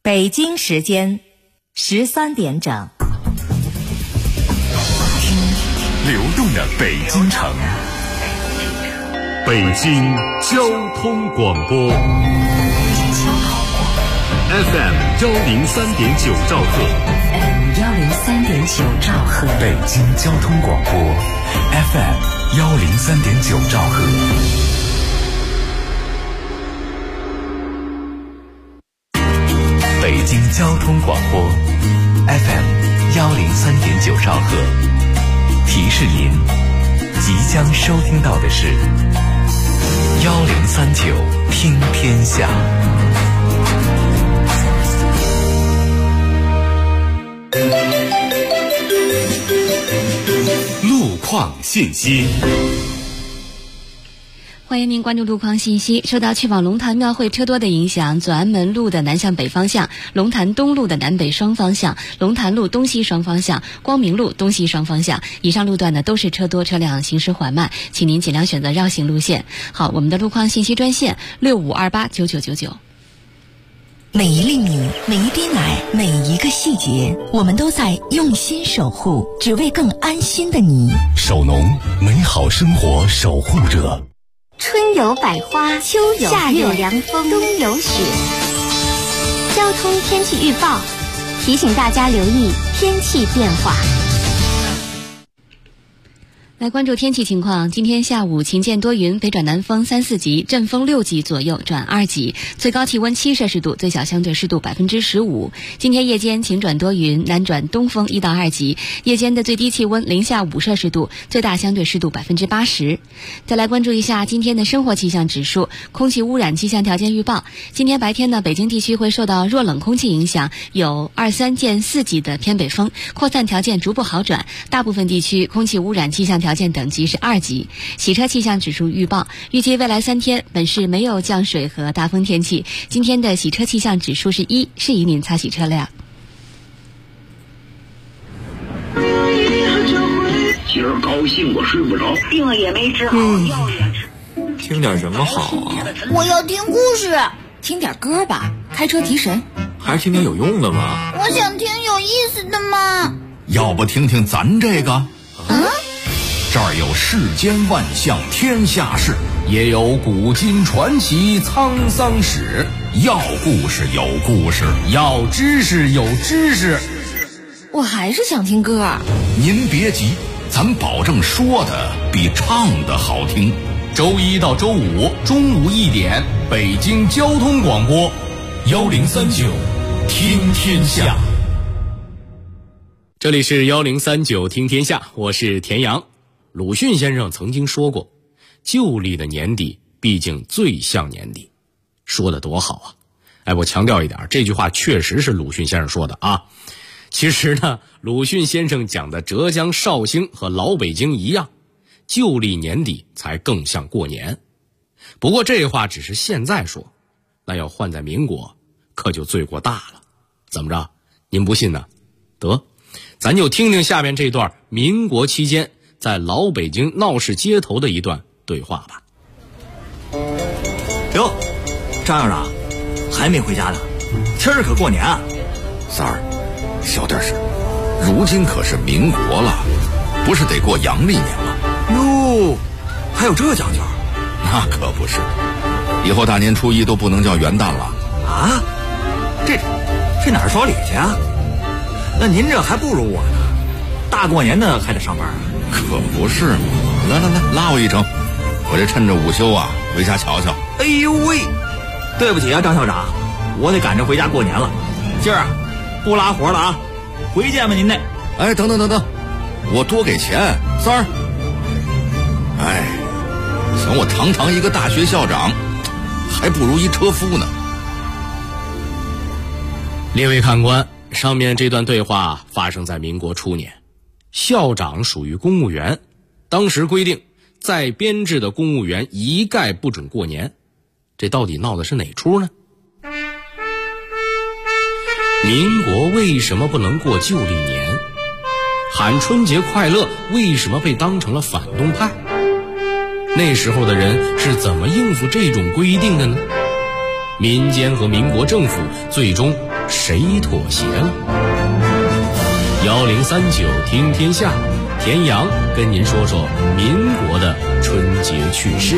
北京时间13点整。 听流动的北京城，北京交通广播 FM 103.9兆赫 103.9兆赫， 北京交通广播 FM 103.9兆赫。北京交通广播 FM 103.9兆赫，提示您即将收听到的是1039听天下。路况信息。 欢迎您关注路况信息。受到去往龙潭庙会车多的影响，左安门路的南向北方向、龙潭东路的南北双方向、龙潭路东西双方向、光明路东西双方向以上路段呢都是车多，车辆行驶缓慢，请您尽量选择绕行路线。好，我们的路况信息专线65289999。 每一粒米，每一滴奶，每一个细节，我们都在用心守护，只为更安心的你。 守农，美好生活守护者。 春有百花，秋有夏有凉风，冬有雪。交通天气预报提醒大家留意天气变化。 来关注天气情况，今天下午晴间多云，北转南风3、4级，阵风6级左右转2级，最高气温7摄氏度，最小相对湿度15%。今天夜间晴转多云，南转东风1到2级，夜间的最低气温零下5摄氏度，最大相对湿度80%。再来关注一下今天的生活气象指数，空气污染气象条件预报。今天白天呢，北京地区会受到弱冷空气影响，有2、3见4级的偏北风，扩散条件逐步好转，大部分地区空气污染气象条件等级是2级。洗车气象指数预报，预计未来3天本市没有降水和大风天气。今天的洗车气象指数是1，适宜您擦洗车辆。 今儿高兴我睡不着， 病了也没治好，药也吃。 听点什么好啊？ 我要听故事。 听点歌吧，开车提神。 还是听点有用的吧。 我想听有意思的嘛。 要不听听咱这个？这儿有世间万象天下事，也有古今传奇沧桑史。要故事有故事，要知识有知识。 我还是想听歌。 您别急，咱保证说的比唱的好听。周一到周五中午1点，北京交通广播1039听天下。 这里是1039听天下，我是田阳。鲁迅先生曾经说过，旧历的年底毕竟最像年底，说得多好啊！我强调一点，这句话确实是鲁迅先生说的啊。其实呢，鲁迅先生讲的浙江绍兴和老北京一样，旧历年底才更像过年。不过这话只是现在说，那要换在民国，可就罪过大了。怎么着？您不信呢？得，咱就听听下面这段民国期间在老北京闹市街头的一段对话吧。 哟，张校长还没回家呢，今儿可过年啊。 三儿，小点声，如今可是民国了，不是得过阳历年吗？ 哟，还有这讲究？ 那可不是，以后大年初一都不能叫元旦了啊。这哪儿说理去啊？那您这还不如我呢，大过年的还得上班啊。 可不是嘛！来，拉我一程，我这趁着午休啊，回家瞧瞧。 哎呦喂，对不起啊，张校长，我得赶着回家过年了，今儿啊不拉活了啊，回见吧您那。 哎，等，我多给钱，三儿。哎，想我堂堂一个大学校长，还不如一车夫呢。 列位看官，上面这段对话发生在民国初年。校长属于公务员，当时规定在编制的公务员一概不准过年，这到底闹的是哪出呢？民国为什么不能过旧历年？喊春节快乐为什么被当成了反动派？那时候的人是怎么应付这种规定的呢？ 民间和民国政府最终谁妥协了？1039听天下，田阳跟您说说民国的春节趣事。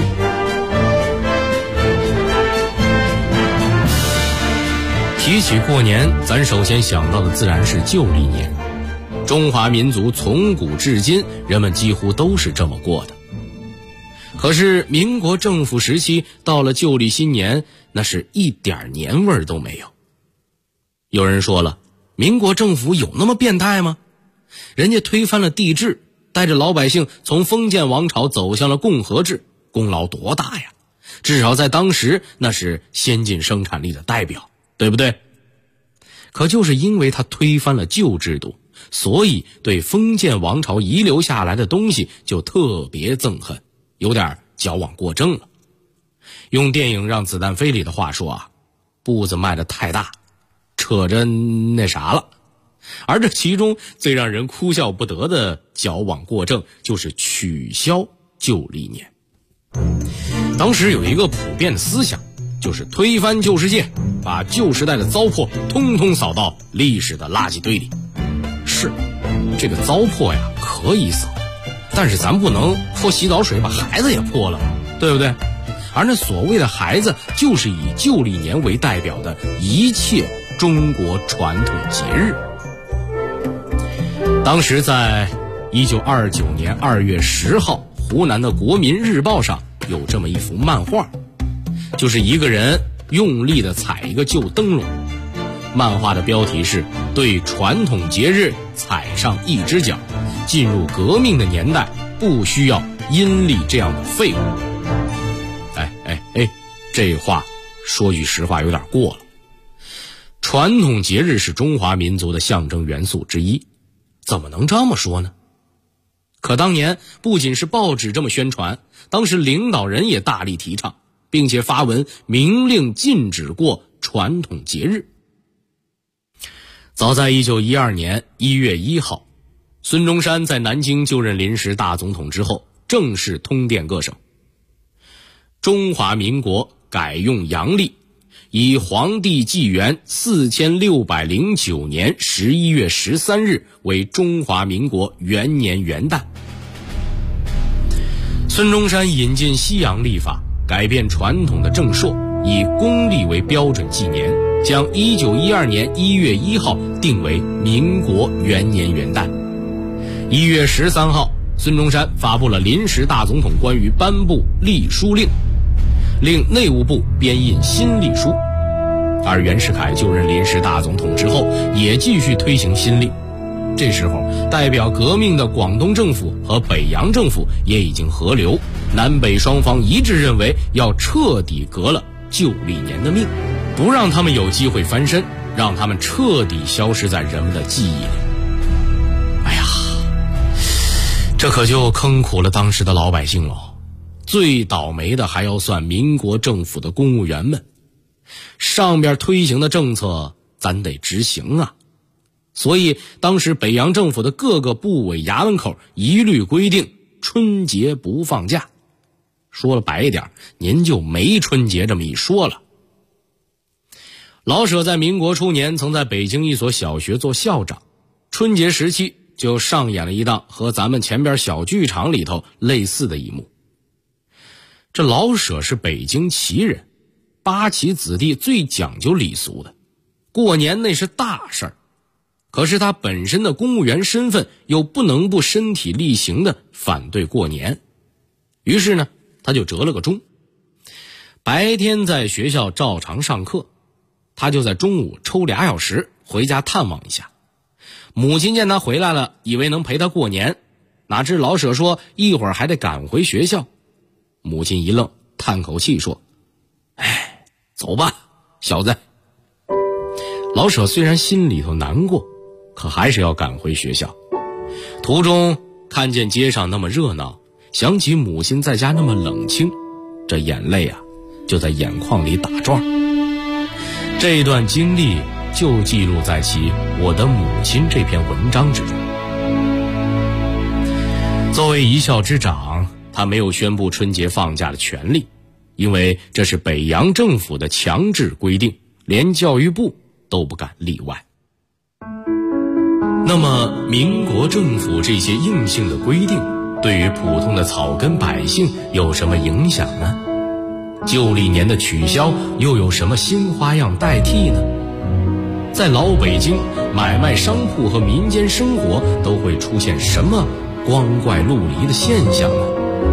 提起过年，咱首先想到的自然是旧历年。中华民族从古至今，人们几乎都是这么过的。可是民国政府时期到了旧历新年，那是一点年味儿都没有。有人说了，民国政府有那么变态吗？人家推翻了帝制，带着老百姓从封建王朝走向了共和制，功劳多大呀！至少在当时那是先进生产力的代表，对不对？可就是因为他推翻了旧制度，所以对封建王朝遗留下来的东西就特别憎恨，有点矫枉过正了。用电影《让子弹飞》里的话说啊，步子迈得太大，扯着那啥了。而这其中最让人哭笑不得的矫枉过正，就是取消旧历年。当时有一个普遍的思想，就是推翻旧世界，把旧时代的糟粕通通扫到历史的垃圾堆里。是，这个糟粕呀可以扫，但是咱不能泼洗澡水把孩子也泼了，对不对？而那所谓的孩子，就是以旧历年为代表的一切中国传统节日。当时在1929年2月10号，湖南的《国民日报》上有这么一幅漫画，就是一个人用力地踩一个旧灯笼。漫画的标题是对传统节日踩上一只脚，进入革命的年代不需要阴历这样的废物。这话说句实话有点过了。传统节日是中华民族的象征元素之一，怎么能这么说呢？可当年不仅是报纸这么宣传，当时领导人也大力提倡，并且发文明令禁止过传统节日。早在1912年1月1号，孙中山在南京就任临时大总统之后，正式通电各省，中华民国改用阳历，以皇帝纪元4609年11月13日为中华民国元年元旦。孙中山引进西洋历法，改变传统的正朔，以公历为标准纪年，将1912年1月1号定为民国元年元旦。1月13号，孙中山发布了临时大总统关于颁布历书令，令内务部编印新历书。而袁世凯就任临时大总统之后，也继续推行新历。这时候，代表革命的广东政府和北洋政府也已经合流，南北双方一致认为要彻底革了旧历年的命，不让他们有机会翻身，让他们彻底消失在人们的记忆里。哎呀，这可就坑苦了当时的老百姓了。最倒霉的还要算民国政府的公务员们，上边推行的政策咱得执行啊。所以当时北洋政府的各个部委衙门口一律规定春节不放假。说了白一点，您就没春节这么一说了。老舍在民国初年曾在北京一所小学做校长，春节时期就上演了一档和咱们前边小剧场里头类似的一幕。这老舍是北京旗人，八旗子弟最讲究礼俗的，过年那是大事儿。可是他本身的公务员身份又不能不身体力行的反对过年，于是呢，他就折了个中。白天在学校照常上课，他就在中午抽2小时回家探望一下。母亲见他回来了，以为能陪他过年，哪知老舍说一会儿还得赶回学校。母亲一愣，叹口气说：“哎，走吧，小子。”老舍虽然心里头难过，可还是要赶回学校。途中看见街上那么热闹，想起母亲在家那么冷清，这眼泪啊就在眼眶里打转。这段经历就记录在其《我的母亲》这篇文章之中。作为一校之长，他没有宣布春节放假的权利， 因为这是北洋政府的强制规定，连教育部都不敢例外。那么民国政府这些硬性的规定对于普通的草根百姓有什么影响呢？旧历年的取消又有什么新花样代替呢？在老北京，买卖商铺和民间生活都会出现什么光怪陆离的现象呢？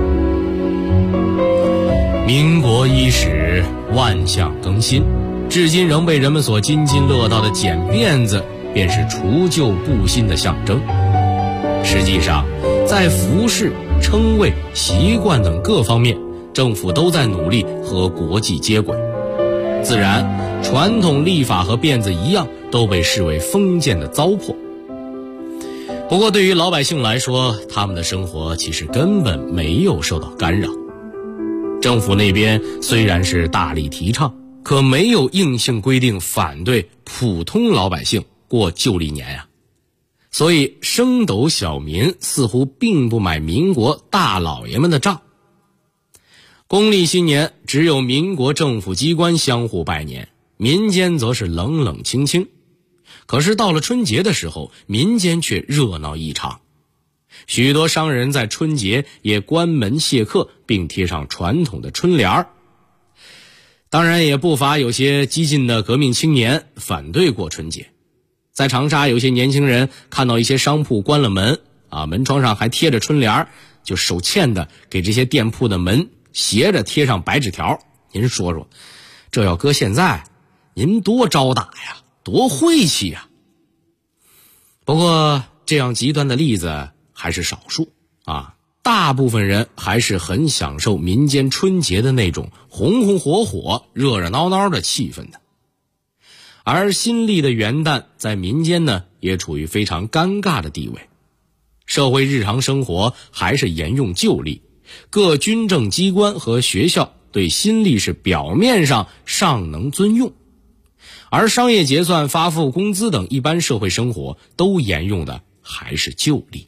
民国伊始，万象更新，至今仍被人们所津津乐道的剪辫子便是除旧布新的象征。实际上，在服饰、称谓、习惯等各方面，政府都在努力和国际接轨。自然，传统历法和辫子一样，都被视为封建的糟粕。不过对于老百姓来说，他们的生活其实根本没有受到干扰。政府那边虽然是大力提倡，可没有硬性规定反对普通老百姓过旧历年呀。所以升斗小民似乎并不买民国大老爷们的账。公历新年只有民国政府机关相互拜年，民间则是冷冷清清。可是到了春节的时候，民间却热闹异常。许多商人在春节也关门谢客，并贴上传统的春联儿。当然也不乏有些激进的革命青年反对过春节。在长沙，有些年轻人看到一些商铺关了门门窗上还贴着春联儿，就手欠的给这些店铺的门斜着贴上白纸条。您说说，这要搁现在，您多招打呀，多晦气呀！不过这样极端的例子还是少数大部分人还是很享受民间春节的那种红红火火、热热闹闹的气氛的。而新历的元旦在民间呢，也处于非常尴尬的地位。社会日常生活还是沿用旧历，各军政机关和学校对新历是表面上尚能遵用，而商业结算、发付工资等一般社会生活都沿用的还是旧历。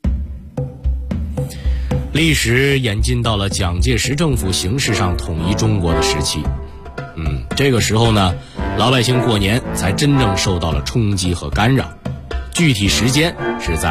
历史演进到了蒋介石政府形式上统一中国的时期。这个时候呢，老百姓过年才真正受到了冲击和干扰。具体时间是在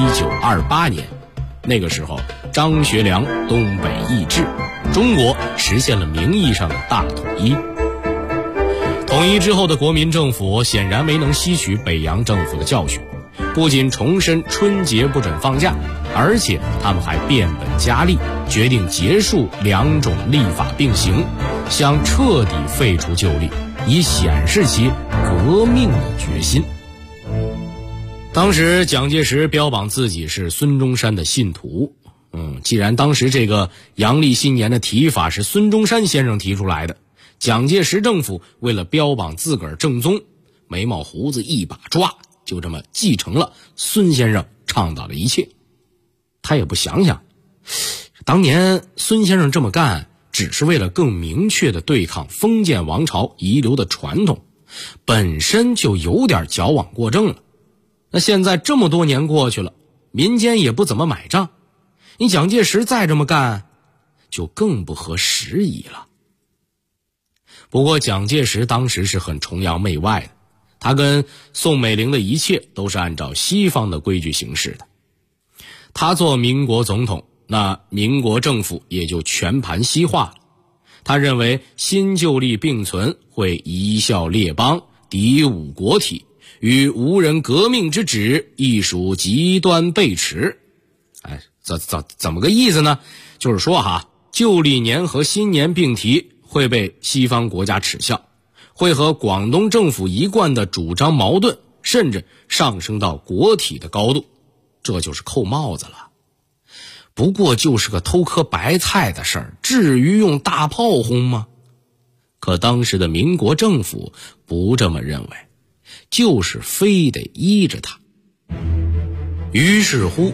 1928年，那个时候张学良东北易帜，中国实现了名义上的大统一。统一之后的国民政府显然没能吸取北洋政府的教训，不仅重申春节不准放假，而且他们还变本加厉，决定结束两种历法并行，想彻底废除旧历，以显示其革命的决心。当时蒋介石标榜自己是孙中山的信徒。既然当时这个阳历新年的提法是孙中山先生提出来的，蒋介石政府为了标榜自个儿正宗，眉毛胡子一把抓，就这么继承了孙先生倡导的一切。他也不想想，当年孙先生这么干只是为了更明确地对抗封建王朝遗留的传统，本身就有点矫枉过正了。那现在这么多年过去了，民间也不怎么买账，你蒋介石再这么干就更不合时宜了。不过蒋介石当时是很崇洋媚外的，他跟宋美龄的一切都是按照西方的规矩行事的。他做民国总统，那民国政府也就全盘西化了。他认为新旧历并存会贻笑列邦，敌侮国体，与无人革命之旨亦属极端背驰。怎么个意思呢？就是说旧历年和新年并提会被西方国家耻笑，会和广东政府一贯的主张矛盾，甚至上升到国体的高度，这就是扣帽子了。不过就是个偷颗白菜的事儿，至于用大炮轰吗？可当时的民国政府不这么认为，就是非得依着他。于是乎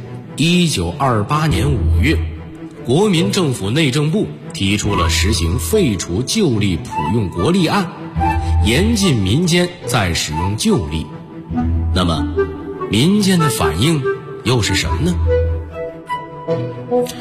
1928年5月，国民政府内政部提出了实行废除旧历普用国历案，严禁民间再使用旧历。那么民间的反应又是什么呢？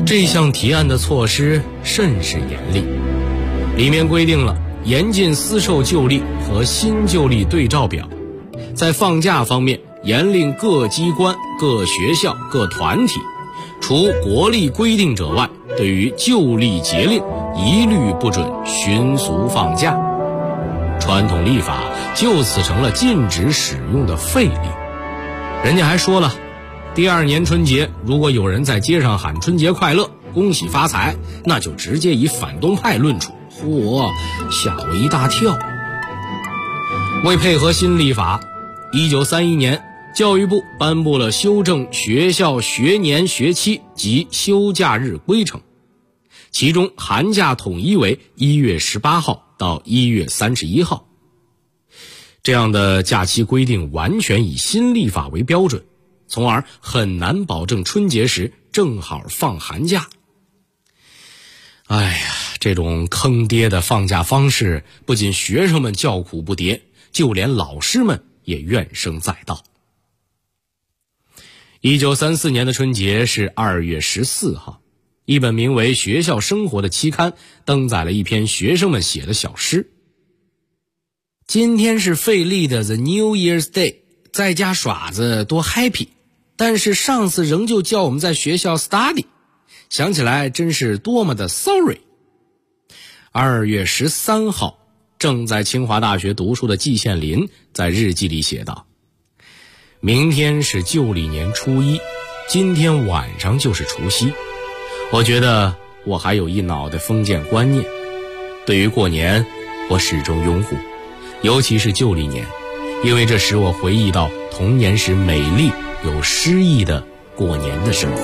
这项提案的措施甚是严厉，里面规定了严禁私售旧历和新旧历对照表，在放假方面严令各机关、各学校、各团体，除国历规定者外，对于旧历节令一律不准旬俗放假。传统历法就此成了禁止使用的废历。人家还说了，第二年春节如果有人在街上喊春节快乐、恭喜发财，那就直接以反动派论处。嚯，吓我一大跳。为配合新历法，1931年教育部颁布了修正学校学年学期及休假日规程，其中寒假统一为1月18号到1月31号。这样的假期规定完全以新历法为标准，从而很难保证春节时正好放寒假。哎呀，这种坑爹的放假方式，不仅学生们叫苦不迭，就连老师们也怨声载道。1934年的春节是2月14号，一本名为《学校生活》的期刊登载了一篇学生们写的小诗。今天是费力的 The New Year's Day， 在家耍子多 happy， 但是上司仍旧叫我们在学校 study， 想起来真是多么的 sorry。 2月13号，正在清华大学读书的季羡林在日记里写道，明天是旧历年初一，今天晚上就是除夕。我觉得我还有一脑袋封建观念，对于过年我始终拥护，尤其是旧历年，因为这使我回忆到童年时美丽有诗意的过年的生活。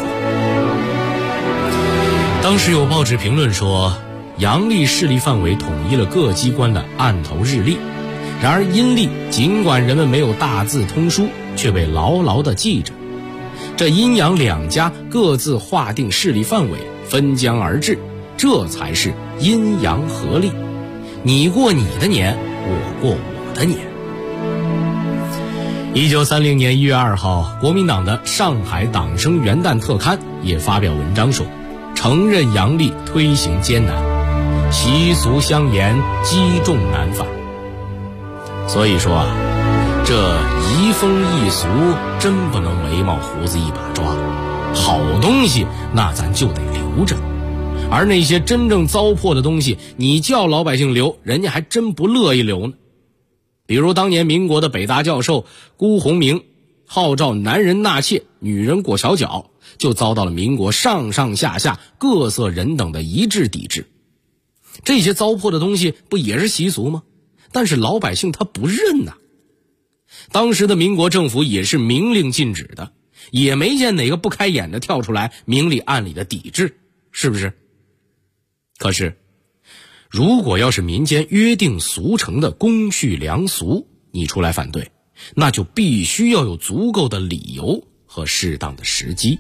当时有报纸评论说，阳历势力范围统一了各机关的案头日历，然而阴历尽管人们没有大字通书，却被牢牢地记着。这阴阳两家各自划定势力范围，分疆而治，这才是阴阳合历。你过你的年，我过我的年。1930年1月2号，国民党的上海党生元旦特刊也发表文章说，承认阳历推行艰难，习俗相沿，积重难返。所以说啊，这移风易俗真不能眉毛胡子一把抓，好东西那咱就得留着，而那些真正糟粕的东西，你叫老百姓留，人家还真不乐意留呢。比如当年民国的北大教授辜鸿铭号召男人纳妾，女人裹小脚，就遭到了民国上上下下各色人等的一致抵制。这些糟粕的东西不也是习俗吗？但是老百姓他不认呐。当时的民国政府也是明令禁止的，也没见哪个不开眼的跳出来明里暗里的抵制，是不是？可是如果要是民间约定俗成的公序良俗，你出来反对，那就必须要有足够的理由和适当的时机。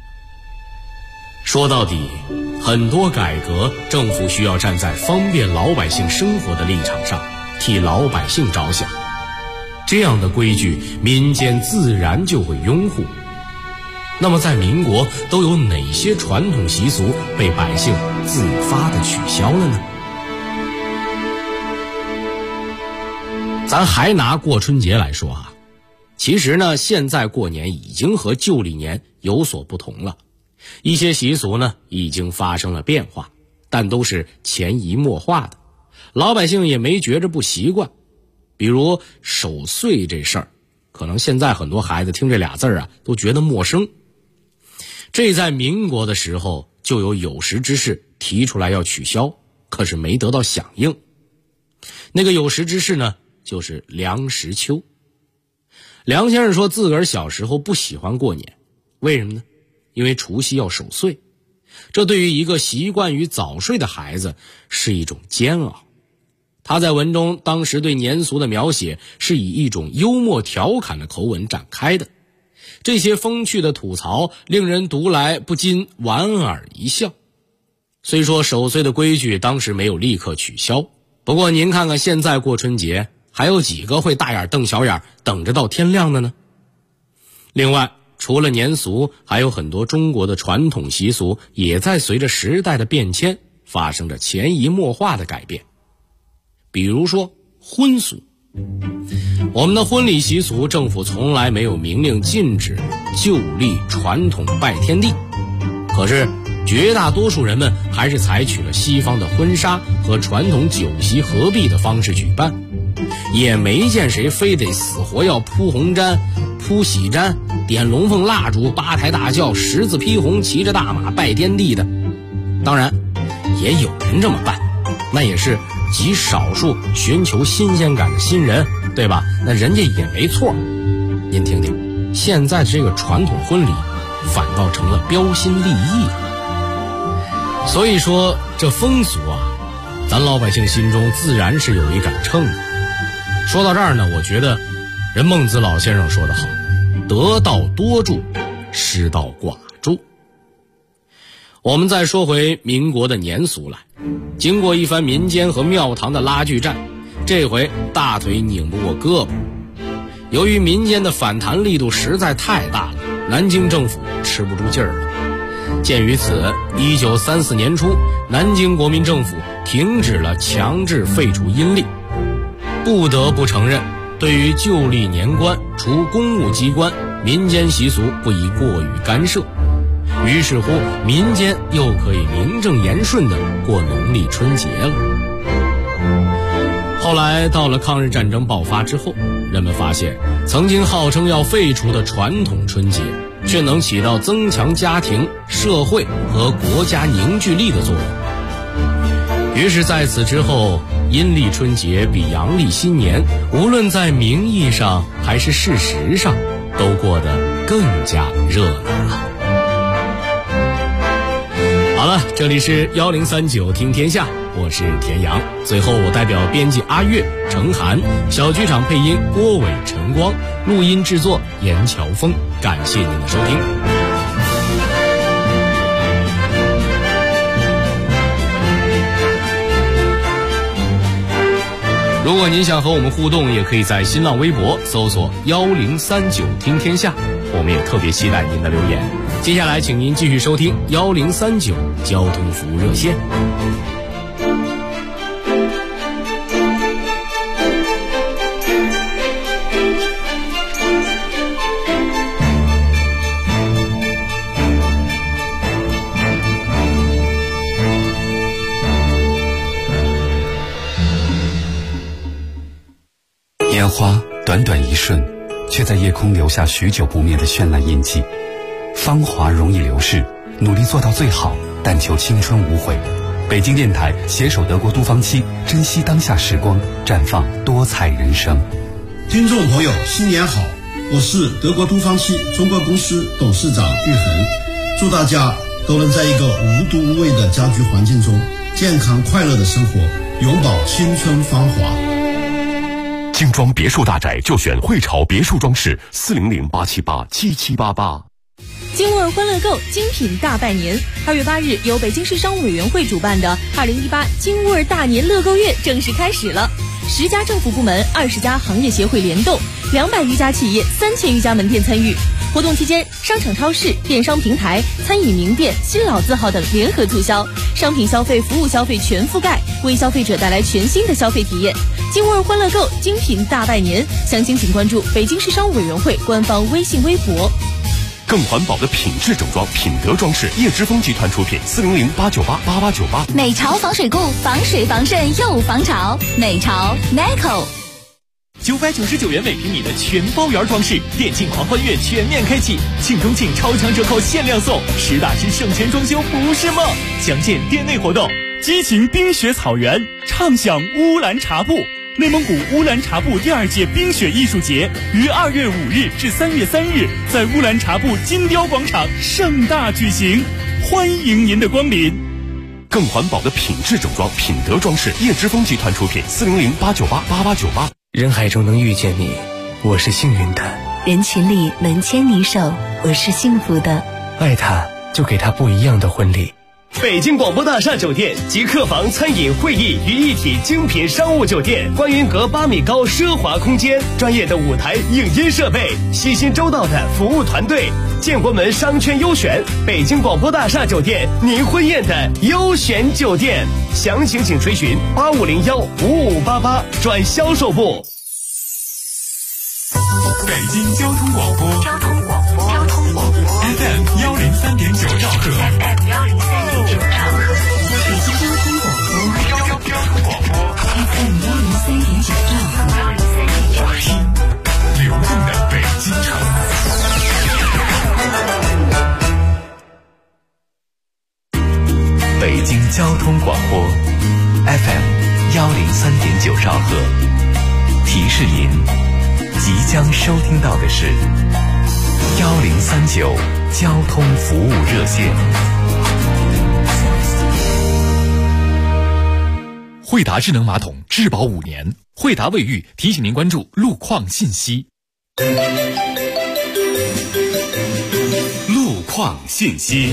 说到底，很多改革政府需要站在方便老百姓生活的立场上，替老百姓着想，这样的规矩民间自然就会拥护。那么在民国都有哪些传统习俗被百姓自发地取消了呢？咱还拿过春节来说啊，其实呢，现在过年已经和旧历年有所不同了，一些习俗呢已经发生了变化，但都是潜移默化的，老百姓也没觉着不习惯。比如守岁这事儿，可能现在很多孩子听这俩字啊都觉得陌生。这在民国的时候就有识之士提出来要取消，可是没得到响应。那个有识之士呢，就是梁实秋。梁先生说自个儿小时候不喜欢过年，为什么呢？因为除夕要守岁，这对于一个习惯于早睡的孩子是一种煎熬。他在文中当时对年俗的描写是以一种幽默调侃的口吻展开的，这些风趣的吐槽令人读来不禁莞尔一笑。虽说守岁的规矩当时没有立刻取消，不过您看看现在过春节，还有几个会大眼瞪小眼等着到天亮的呢？另外， 除了年俗，还有很多中国的传统习俗也在随着时代的变迁发生着潜移默化的改变。比如说婚俗，我们的婚礼习俗，政府从来没有明令禁止旧历传统拜天地，可是绝大多数人们还是采取了西方的婚纱和传统酒席合璧的方式举办，也没见谁非得死活要铺红毡、铺喜毡、点龙凤蜡烛、八抬大轿、十字披红、骑着大马拜天地的。当然也有人这么办，那也是极少数寻求新鲜感的新人，对吧？那人家也没错。您听听，现在这个传统婚礼反倒成了标新立异了。所以说这风俗啊，咱老百姓心中自然是有一杆秤的。说到这儿呢，我觉得人孟子老先生说得好，得道多助，失道寡助。我们再说回民国的年俗来，经过一番民间和庙堂的拉锯战，这回大腿拧不过胳膊。由于民间的反弹力度实在太大了，南京政府吃不住劲儿了。鉴于此，1934年初，南京国民政府停止了强制废除阴历。不得不承认，对于旧历年关，除公务机关，民间习俗不宜过于干涉。于是乎，民间又可以名正言顺地过农历春节了。后来到了抗日战争爆发之后，人们发现曾经号称要废除的传统春节，却能起到增强家庭、社会和国家凝聚力的作用。于是在此之后，阴历春节比阳历新年，无论在名义上还是事实上，都过得更加热闹了。好了，这里是1039听天下，我是田阳。最后我代表编辑阿月、程涵，小剧场配音郭伟、陈光，录音制作严乔峰，感谢您的收听。如果您想和我们互动，也可以在新浪微博搜索1039听天下，我们也特别期待您的留言。接下来请您继续收听1039交通服务热线。 烟花短短一瞬，却在夜空留下许久不灭的绚烂印记。芳华容易流逝，努力做到最好，但求青春无悔。北京电台携手德国都芳期，珍惜当下时光，绽放多彩人生。 听众朋友，新年好！我是德国都芳期中国公司董事长玉恒，祝大家都能在一个无毒无味的家居环境中，健康快乐的生活，永葆青春芳华。 精装别墅大宅就选汇潮别墅装饰，400-878-7788。 金味欢乐购精品大拜年，2月8日由北京市商务委员会主办的2018金味大年乐购月正式开始了。10家政府部门、20家行业协会联动，200余家企业、3000余家门店参与。活动期间，商场、超市、电商平台、餐饮名店、新老字号等联合促销，商品消费、服务消费全覆盖，为消费者带来全新的消费体验。金味欢乐购精品大拜年，详情请关注北京市商务委员会官方微信微博。 更环保的品质整装，品德装饰，叶之峰集团出品，400-898-8898。 美潮防水固，防水防渗又防潮。美潮 NACO。999元每平米的全包圆装饰，电竞狂欢月全面开启，庆中庆超强折扣限量送，10大师省钱装修不是梦。详见店内活动。激情冰雪草原，畅享乌兰察布。内蒙古乌兰察布第2届冰雪艺术节于2月5日至3月3日在乌兰察布金雕广场盛大举行，欢迎您的光临。 更环保的品质整装，品德装饰，叶之峰集团出品，400-898-8898。 人海中能遇见你，我是幸运的； 人群里能牵你手，我是幸福的。 爱他，就给他不一样的婚礼。 北京广播大厦酒店集客房、餐饮、会议于一体精品商务酒店，观云阁8米高奢华空间，专业的舞台、影音设备，悉心周到的服务团队， 建国门商圈优选，北京广播大厦酒店您婚宴的优选酒店，详情请垂询85015588转销售部。 北京交通广播FM 103.9兆赫，北京交通广播FM 103.9兆赫，听流动的北京城。北京交通广播 FM 103.9兆赫，提示您即将收听到的是1039交通服务热线。惠达智能马桶质保5年，惠达卫浴提醒您关注路况信息。路况信息。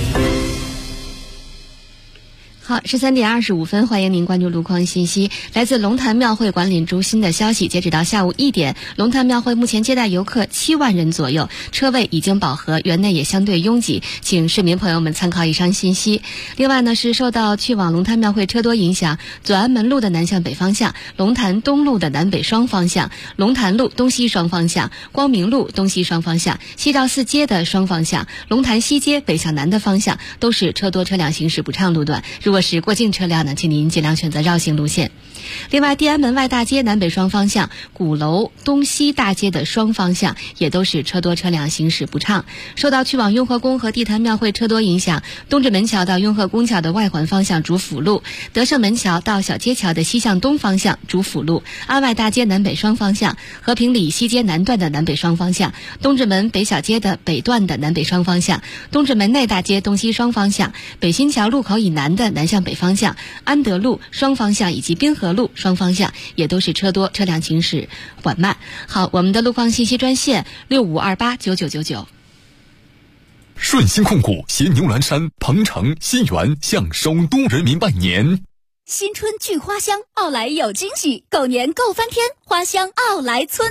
好，13点25分，欢迎您关注路况信息。来自龙潭庙会管理中心的消息，截止到下午1点，龙潭庙会目前接待游客7万人左右，车位已经饱和，园内也相对拥挤，请市民朋友们参考以上信息。另外呢，是受到去往龙潭庙会车多影响，左安门路的南向北方向、龙潭东路的南北双方向、龙潭路东西双方向、光明路东西双方向、西照寺街的双方向、龙潭西街北向南的方向都是车多车辆行驶不畅路段。如果是过境车辆呢，请您尽量选择绕行路线。另外，地安门外大街南北双方向、鼓楼东西大街的双方向也都是车多车辆行驶不畅。受到去往雍和宫和地坛庙会车多影响，东直门桥到雍和宫桥的外环方向主辅路，德胜门桥到小街桥的西向东方向主辅路，安外大街南北双方向、和平里西街南段的南北双方向、东直门北小街的北段的南北双方向、东直门内大街东西双方向、北新桥路口以南的南向北方向、安德路双方向以及滨河路双方向也都是车多，车辆行驶缓慢。好，我们的路况信息专线65289999。 顺鑫控股携牛栏山、鹏城、新源向首都人民拜年。 新春聚花香，奥莱有惊喜，狗年购翻天，花香奥莱村。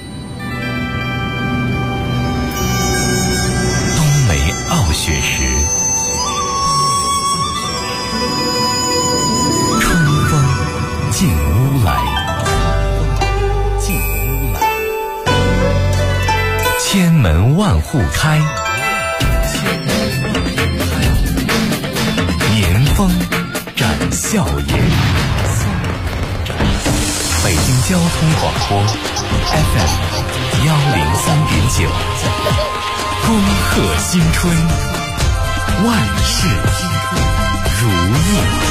冬梅傲雪时，春风进屋来，千门万户开，年风展笑颜。北京交通广播 FM 103.9，恭贺新春，万事如意。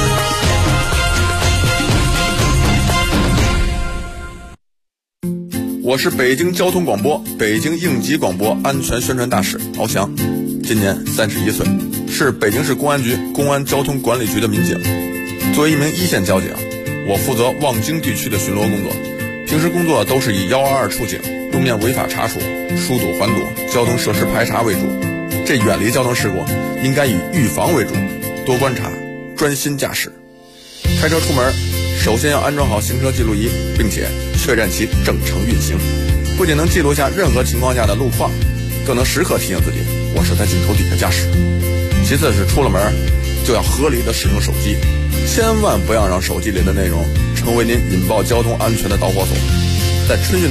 我是北京交通广播北京应急广播安全宣传大使敖翔，今年31岁，是北京市公安局公安交通管理局的民警。作为一名一线交警，我负责望京地区的巡逻工作，平时工作都是以122出警、路面违法查处、疏堵缓堵、交通设施排查为主。这远离交通事故应该以预防为主，多观察，专心驾驶。开车出门首先要安装好行车记录仪，并且确认其正常运行，不仅能记录下任何情况下的路况，更能时刻提醒自己我是在镜头底下驾驶。其次是出了门就要合理的使用手机，千万不要让手机里的内容成为您引爆交通安全的导火索。在春运